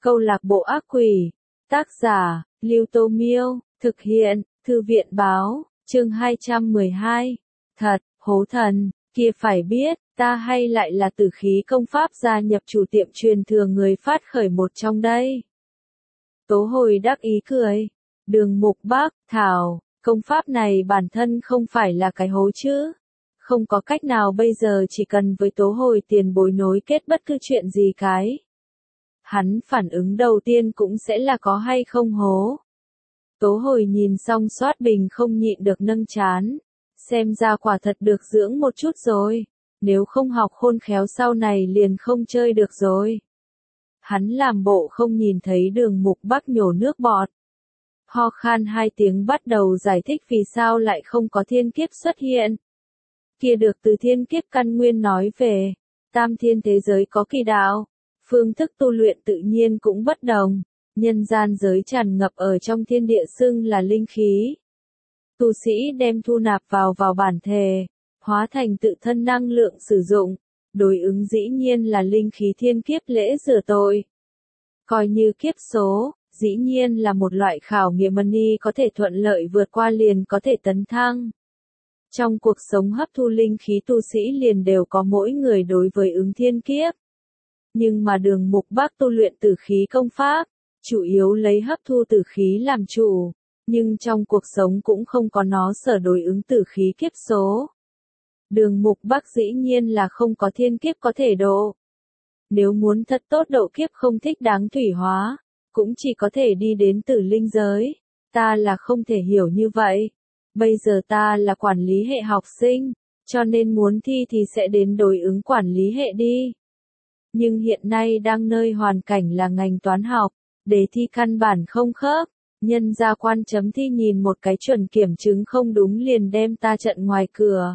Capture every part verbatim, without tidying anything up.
Câu lạc bộ ác quỷ. Tác giả, Lưu Tô Miêu. Thực hiện, Thư viện Báo. Chương hai trăm mười hai. Thật, hố thần, kia phải biết, ta hay lại là Tử Khí Công Pháp gia nhập chủ tiệm truyền thừa người phát khởi một trong đây. Tố Hồi đắc ý cười. Đường Mục Bắc, thảo, công pháp này bản thân không phải là cái hố chứ. Không có cách nào bây giờ chỉ cần với Tố Hồi tiền bối nối kết bất cứ chuyện gì cái. Hắn phản ứng đầu tiên cũng sẽ là có hay không hố. Tố Hồi nhìn xong soát bình không nhịn được nâng chán. Xem ra quả thật được dưỡng một chút rồi. Nếu không học khôn khéo sau này liền không chơi được rồi. Hắn làm bộ không nhìn thấy Đường Mục Bắc nhổ nước bọt. Ho khan hai tiếng bắt đầu giải thích vì sao lại không có thiên kiếp xuất hiện. Kia được từ thiên kiếp căn nguyên nói về, tam thiên thế giới có kỳ đạo, phương thức tu luyện tự nhiên cũng bất đồng, nhân gian giới tràn ngập ở trong thiên địa xưng là linh khí. Tu sĩ đem thu nạp vào vào bản thể, hóa thành tự thân năng lượng sử dụng, đối ứng dĩ nhiên là linh khí thiên kiếp lễ rửa tội. Coi như kiếp số, dĩ nhiên là một loại khảo nghiệm money có thể thuận lợi vượt qua liền có thể tấn thăng. Trong cuộc sống hấp thu linh khí tu sĩ liền đều có mỗi người đối với ứng thiên kiếp. Nhưng mà Đường Mục Bắc tu luyện Tử Khí Công Pháp, chủ yếu lấy hấp thu tử khí làm chủ, nhưng trong cuộc sống cũng không có nó sở đối ứng tử khí kiếp số. Đường Mục Bắc dĩ nhiên là không có thiên kiếp có thể độ. Nếu muốn thật tốt độ kiếp không thích đáng thủy hóa, cũng chỉ có thể đi đến Tử Linh giới. Ta là không thể hiểu như vậy. Bây giờ ta là quản lý hệ học sinh, cho nên muốn thi thì sẽ đến đối ứng quản lý hệ đi. Nhưng hiện nay đang nơi hoàn cảnh là ngành toán học, đề thi căn bản không khớp, nhân gia quan chấm thi nhìn một cái chuẩn kiểm chứng không đúng liền đem ta trận ngoài cửa.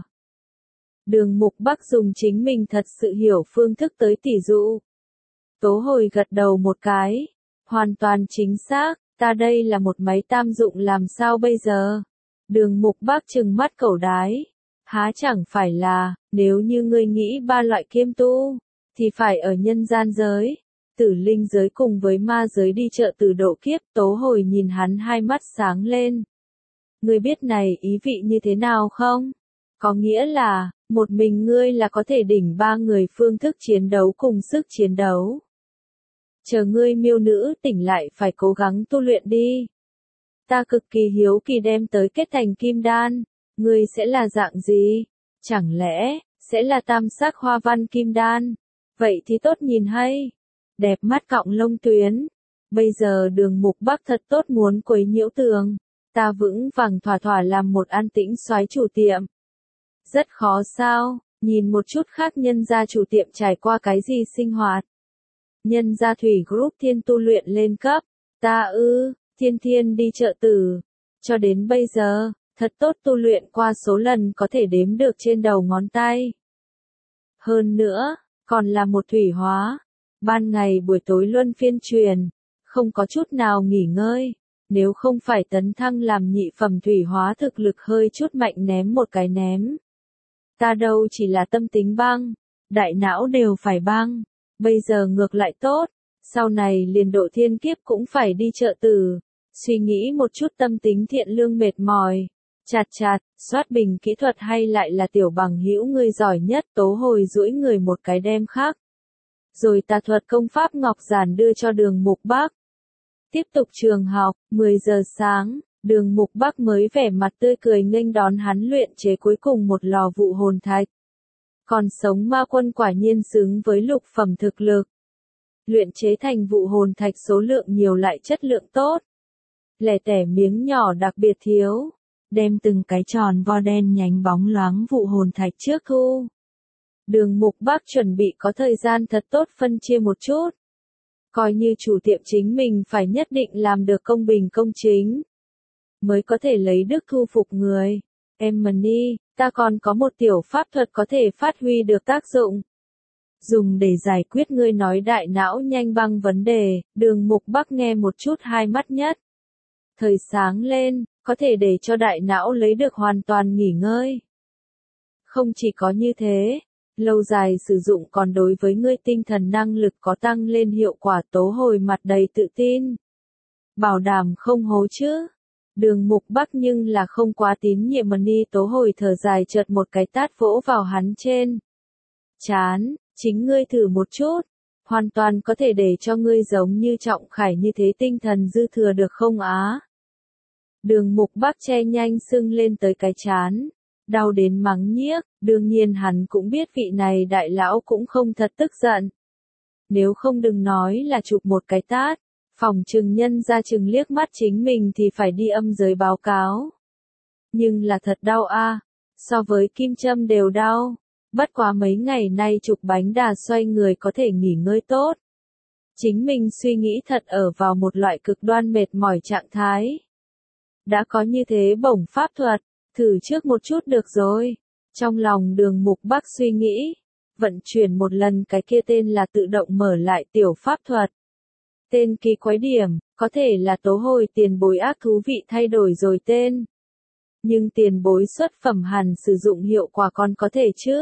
Đường Mục Bắc dùng chính mình thật sự hiểu phương thức tới tỉ dụ. Tố Hồi gật đầu một cái, hoàn toàn chính xác, ta đây là một máy tam dụng làm sao bây giờ? Đường Mục Bắc trừng mắt cẩu đái, há chẳng phải là, nếu như ngươi nghĩ ba loại kiêm tu, thì phải ở nhân gian giới, Tử Linh giới cùng với ma giới đi trợ tử độ kiếp. Tố Hồi nhìn hắn hai mắt sáng lên. Ngươi biết này ý vị như thế nào không? Có nghĩa là, một mình ngươi là có thể đỉnh ba người phương thức chiến đấu cùng sức chiến đấu. Chờ ngươi miêu nữ tỉnh lại phải cố gắng tu luyện đi. Ta cực kỳ hiếu kỳ đem tới kết thành kim đan, ngươi sẽ là dạng gì? Chẳng lẽ, sẽ là tam sắc hoa văn kim đan? Vậy thì tốt nhìn hay. Đẹp mắt cọng lông tuyến. Bây giờ Đường Mục Bắc thật tốt muốn quấy nhiễu tường. Ta vững vàng thỏa thỏa làm một an tĩnh soái chủ tiệm. Rất khó sao, nhìn một chút khác nhân gia chủ tiệm trải qua cái gì sinh hoạt. Nhân gia Thủy Group thiên tu luyện lên cấp. Ta ư, thiên thiên đi chợ tử. Cho đến bây giờ, thật tốt tu luyện qua số lần có thể đếm được trên đầu ngón tay. Hơn nữa, còn là một thủy hóa. Ban ngày buổi tối luân phiên truyền, không có chút nào nghỉ ngơi. Nếu không phải tấn thăng làm nhị phẩm thủy hóa thực lực hơi chút mạnh ném một cái ném. Ta đâu chỉ là tâm tính băng, đại não đều phải băng. Bây giờ ngược lại tốt, sau này liền độ thiên kiếp cũng phải đi chợ tử. Suy nghĩ một chút tâm tính thiện lương mệt mỏi. Chạt chạt, soát bình kỹ thuật hay lại là tiểu bằng hữu ngươi giỏi nhất. Tố Hồi duỗi người một cái đem khác. Rồi tà thuật công pháp ngọc giản đưa cho Đường Mục Bắc. Tiếp tục trường học, mười giờ sáng, Đường Mục Bắc mới vẻ mặt tươi cười nghênh đón hắn luyện chế cuối cùng một lò vụ hồn thạch. Còn sống ma quân quả nhiên xứng với lục phẩm thực lực. Luyện chế thành vụ hồn thạch số lượng nhiều lại chất lượng tốt. Lẻ tẻ miếng nhỏ đặc biệt thiếu. Đem từng cái tròn vo đen nhánh bóng loáng vụ hồn thạch trước thu. Đường Mục Bắc chuẩn bị có thời gian thật tốt phân chia một chút. Coi như chủ tiệm chính mình phải nhất định làm được công bình công chính. Mới có thể lấy đức thu phục người. Em Money, ta còn có một tiểu pháp thuật có thể phát huy được tác dụng. Dùng để giải quyết ngươi nói đại não nhanh băng vấn đề. Đường Mục Bắc nghe một chút hai mắt nhất. Thời sáng lên, có thể để cho đại não lấy được hoàn toàn nghỉ ngơi. Không chỉ có như thế, lâu dài sử dụng còn đối với ngươi tinh thần năng lực có tăng lên hiệu quả. Tố Hồi mặt đầy tự tin. Bảo đảm không hố chứ. Đường Mục Bắc nhưng là không quá tín nhiệm Ni. Tố Hồi thở dài chợt một cái tát vỗ vào hắn trên chán, chính ngươi thử một chút, hoàn toàn có thể để cho ngươi giống như Trọng Khải như thế tinh thần dư thừa được không á? Đường Mục Bắc che nhanh sưng lên tới cái chán, đau đến mắng nhiếc. Đương nhiên hắn cũng biết vị này đại lão cũng không thật tức giận. Nếu không đừng nói là chụp một cái tát, phòng trừng nhân ra chừng liếc mắt chính mình thì phải đi âm giới báo cáo. Nhưng là thật đau a, so với kim châm đều đau. Bất quá mấy ngày nay chụp bánh đà xoay người có thể nghỉ ngơi tốt. Chính mình suy nghĩ thật ở vào một loại cực đoan mệt mỏi trạng thái. Đã có như thế bổng pháp thuật, thử trước một chút được rồi. Trong lòng Đường Mục Bắc suy nghĩ, vận chuyển một lần cái kia tên là tự động mở lại tiểu pháp thuật. Tên kỳ quái điểm, có thể là Tố Hồi tiền bối ác thú vị thay đổi rồi tên. Nhưng tiền bối xuất phẩm hẳn sử dụng hiệu quả còn có thể chứ.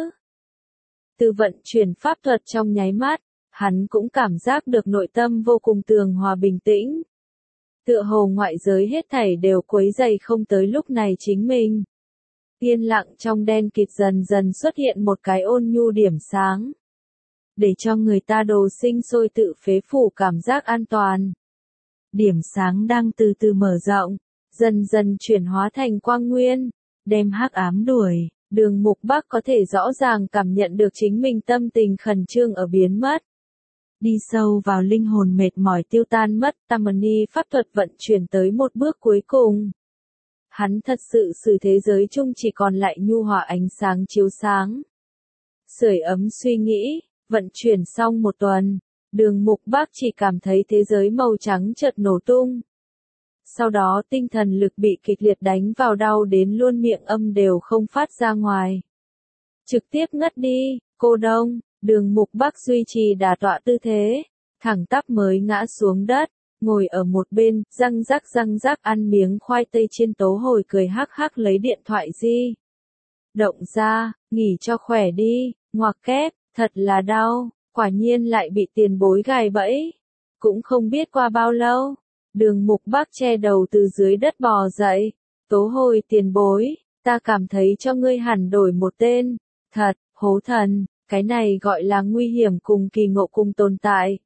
Từ vận chuyển pháp thuật trong nháy mắt, hắn cũng cảm giác được nội tâm vô cùng tường hòa bình tĩnh. Tựa hồ ngoại giới hết thảy đều quấy rầy không tới lúc này chính mình. Yên lặng trong đen kịt dần dần xuất hiện một cái ôn nhu điểm sáng. Để cho người ta đồ sinh sôi tự phế phủ cảm giác an toàn. Điểm sáng đang từ từ mở rộng, dần dần chuyển hóa thành quang nguyên, đem hắc ám đuổi. Đường Mục Bắc có thể rõ ràng cảm nhận được chính mình tâm tình khẩn trương ở biến mất. Đi sâu vào linh hồn mệt mỏi tiêu tan mất. Tammany pháp thuật vận chuyển tới một bước cuối cùng. Hắn thật sự sự thế giới chung chỉ còn lại nhu hòa ánh sáng chiếu sáng. Sưởi ấm suy nghĩ, vận chuyển xong một tuần, Đường Mục Bắc chỉ cảm thấy thế giới màu trắng chợt nổ tung. Sau đó tinh thần lực bị kịch liệt đánh vào đau đến luôn miệng âm đều không phát ra ngoài. Trực tiếp ngất đi, cô đông. Đường Mục Bắc duy trì đà tọa tư thế, thẳng tắp mới ngã xuống đất, ngồi ở một bên, răng rắc răng rắc ăn miếng khoai tây chiên. Tố Hồi cười hắc hắc lấy điện thoại di động ra, nghỉ cho khỏe đi, ngoặc kép, thật là đau, quả nhiên lại bị tiền bối gài bẫy. Cũng không biết qua bao lâu, Đường Mục Bắc che đầu từ dưới đất bò dậy. Tố Hồi tiền bối, ta cảm thấy cho ngươi hẳn đổi một tên, thật, hố thần. Cái này gọi là nguy hiểm cùng kỳ ngộ cùng tồn tại.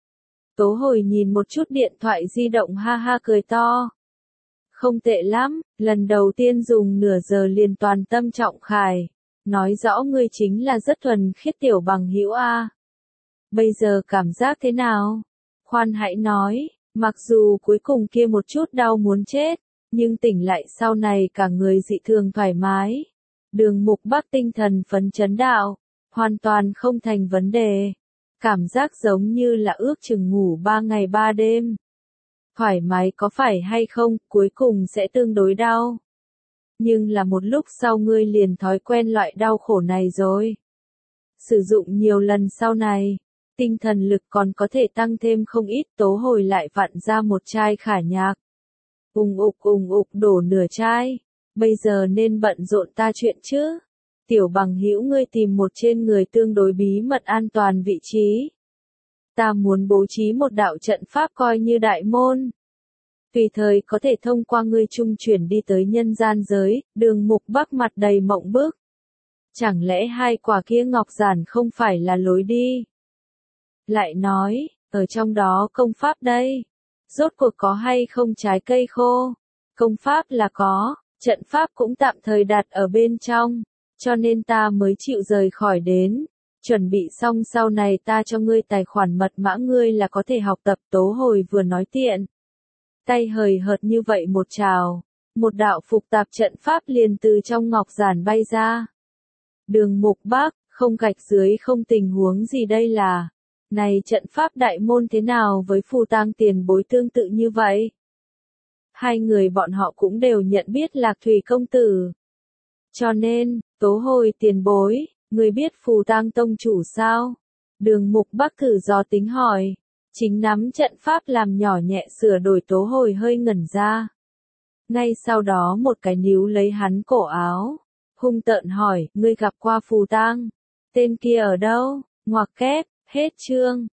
Tố Hồi nhìn một chút điện thoại di động ha ha cười to. Không tệ lắm, lần đầu tiên dùng nửa giờ liền toàn tâm Trọng Khải. Nói rõ ngươi chính là rất thuần khiết tiểu bằng hữu a. Bây giờ cảm giác thế nào? Khoan hãy nói, mặc dù cuối cùng kia một chút đau muốn chết, nhưng tỉnh lại sau này cả người dị thường thoải mái. Đường Mục Bắc tinh thần phấn chấn đạo. Hoàn toàn không thành vấn đề. Cảm giác giống như là ước chừng ngủ ba ngày ba đêm. Thoải mái có phải hay không, cuối cùng sẽ tương đối đau. Nhưng là một lúc sau ngươi liền thói quen loại đau khổ này rồi. Sử dụng nhiều lần sau này, tinh thần lực còn có thể tăng thêm không ít. Tố Hồi lại vặn ra một chai khả nhạc. Ùng ục ùng ục đổ nửa chai. Bây giờ nên bận rộn ta chuyện chứ. Tiểu bằng hữu ngươi tìm một trên người tương đối bí mật an toàn vị trí. Ta muốn bố trí một đạo trận pháp coi như đại môn. Tùy thời có thể thông qua ngươi trung chuyển đi tới nhân gian giới. Đường Mục Bắc mặt đầy mộng bức. Chẳng lẽ hai quả kia ngọc giản không phải là lối đi? Lại nói, ở trong đó công pháp đây. Rốt cuộc có hay không trái cây khô? Công pháp là có, trận pháp cũng tạm thời đặt ở bên trong. Cho nên ta mới chịu rời khỏi đến. Chuẩn bị xong sau này ta cho ngươi tài khoản mật mã ngươi là có thể học tập. Tố Hồi vừa nói tiện. Tay hời hợt như vậy một trào. Một đạo phục tạp trận pháp liền từ trong ngọc giản bay ra. Đường Mục Bắc, không gạch dưới không tình huống gì đây là. Này trận pháp đại môn thế nào với Phù Tang tiền bối tương tự như vậy? Hai người bọn họ cũng đều nhận biết Lạc Thủy công tử. Cho nên, Tố Hồi tiền bối, người biết Phù Tang tông chủ sao? Đường Mục Bắc thử dò tính hỏi. Chính nắm trận pháp làm nhỏ nhẹ sửa đổi. Tố Hồi hơi ngẩn ra. Ngay sau đó một cái níu lấy hắn cổ áo. Hung tợn hỏi, ngươi gặp qua Phù Tang? tên kia ở đâu? Ngoặc kép, hết chương.